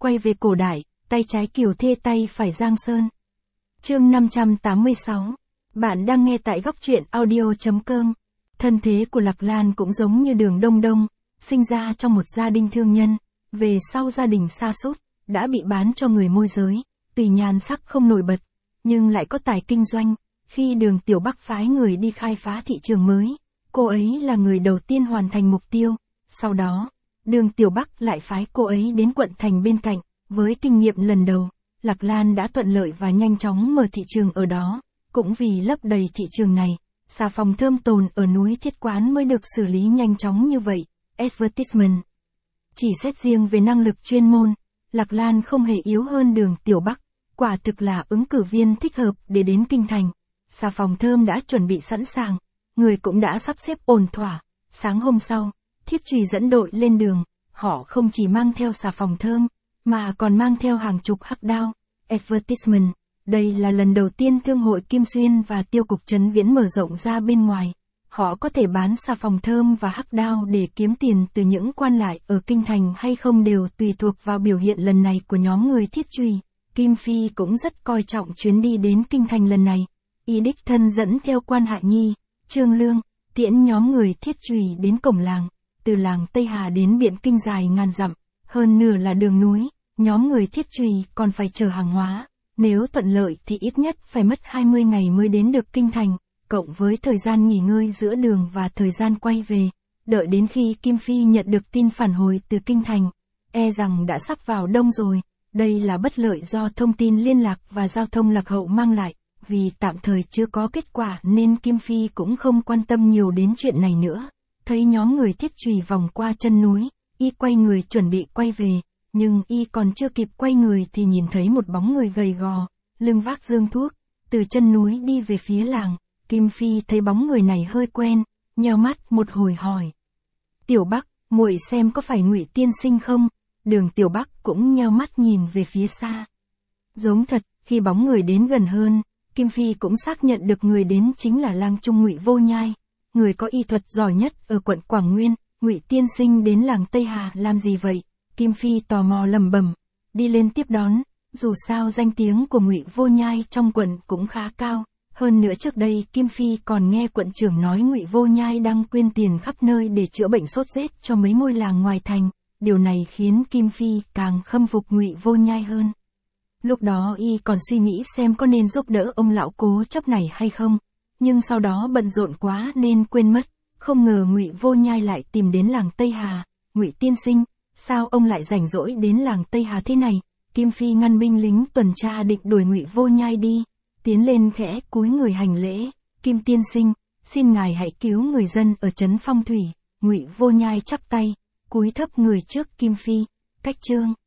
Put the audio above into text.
quay về cổ đại, tay trái Kiều Thê tay phải Giang Sơn. Chương 586. Bạn đang nghe tại góc truyện audio.com. Thân thế của Lạc Lan cũng giống như Đường Đông Đông, sinh ra trong một gia đình thương nhân, về sau gia đình sa sút, đã bị bán cho người môi giới, tuy nhan sắc không nổi bật, nhưng lại có tài kinh doanh. Khi Đường Tiểu Bắc phái người đi khai phá thị trường mới, cô ấy là người đầu tiên hoàn thành mục tiêu. Sau đó, Đường Tiểu Bắc lại phái cô ấy đến quận thành bên cạnh. Với kinh nghiệm lần đầu, Lạc Lan đã thuận lợi và nhanh chóng mở thị trường ở đó. Cũng vì lấp đầy thị trường này, xà phòng thơm tồn ở núi Thiết Quán mới được xử lý nhanh chóng như vậy. Advertisement. Chỉ xét riêng về năng lực chuyên môn, Lạc Lan không hề yếu hơn Đường Tiểu Bắc, quả thực là ứng cử viên thích hợp để đến kinh thành. Xà phòng thơm đã chuẩn bị sẵn sàng, người cũng đã sắp xếp ổn thỏa. Sáng hôm sau, Thiết Trùy dẫn đội lên đường, họ không chỉ mang theo xà phòng thơm, mà còn mang theo hàng chục hắc đao. Advertisement. Đây là lần đầu tiên Thương hội Kim Xuyên và Tiêu cục Trấn Viễn mở rộng ra bên ngoài. Họ có thể bán xà phòng thơm và hắc đao để kiếm tiền từ những quan lại ở kinh thành hay không đều tùy thuộc vào biểu hiện lần này của nhóm người Thiết Trùy. Kim Phi cũng rất coi trọng chuyến đi đến kinh thành lần này. Y đích thân dẫn theo quan Hạ Nhi, Trương Lương, tiễn nhóm người Thiết Trùy đến cổng làng. Từ làng Tây Hà đến Biện Kinh dài ngàn dặm, hơn nửa là đường núi, nhóm người Thiết Trùy còn phải chở hàng hóa. Nếu thuận lợi thì ít nhất phải mất 20 ngày mới đến được kinh thành, cộng với thời gian nghỉ ngơi giữa đường và thời gian quay về. Đợi đến khi Kim Phi nhận được tin phản hồi từ kinh thành, e rằng đã sắp vào đông rồi. Đây là bất lợi do thông tin liên lạc và giao thông lạc hậu mang lại. Vì tạm thời chưa có kết quả nên Kim Phi cũng không quan tâm nhiều đến chuyện này nữa. Thấy nhóm người Thiết Trùy vòng qua chân núi, y quay người chuẩn bị quay về. Nhưng y còn chưa kịp quay người thì nhìn thấy một bóng người gầy gò, lưng vác dương thuốc, từ chân núi đi về phía làng. Kim Phi thấy bóng người này hơi quen, nheo mắt một hồi hỏi: Tiểu Bắc, muội xem có phải Ngụy tiên sinh không? Đường Tiểu Bắc cũng nheo mắt nhìn về phía xa. Giống thật. Khi bóng người đến gần hơn, Kim Phi cũng xác nhận được người đến chính là lang trung Ngụy Vô Nhai, người có y thuật giỏi nhất ở quận Quảng Nguyên. Ngụy tiên sinh đến làng Tây Hà làm gì vậy? Kim Phi tò mò lẩm bẩm, đi lên tiếp đón. Dù sao danh tiếng của Ngụy Vô Nhai trong quận cũng khá cao. Hơn nữa trước đây Kim Phi còn nghe quận trưởng nói Ngụy Vô Nhai đang quyên tiền khắp nơi để chữa bệnh sốt rét cho mấy ngôi làng ngoài thành. Điều này khiến Kim Phi càng khâm phục Ngụy Vô Nhai hơn. Lúc đó y còn suy nghĩ xem có nên giúp đỡ ông lão cố chấp này hay không, nhưng sau đó bận rộn quá nên quên mất. Không ngờ Ngụy Vô Nhai lại tìm đến làng Tây Hà. Ngụy tiên sinh, sao ông lại rảnh rỗi đến làng Tây Hà thế này? Kim Phi ngăn binh lính tuần tra định đuổi Ngụy Vô Nhai đi, tiến lên khẽ cúi người hành lễ. Kim tiên sinh, xin ngài hãy cứu người dân ở trấn Phong Thủy. Ngụy Vô Nhai chắp tay, cúi thấp người trước Kim Phi. Cách chương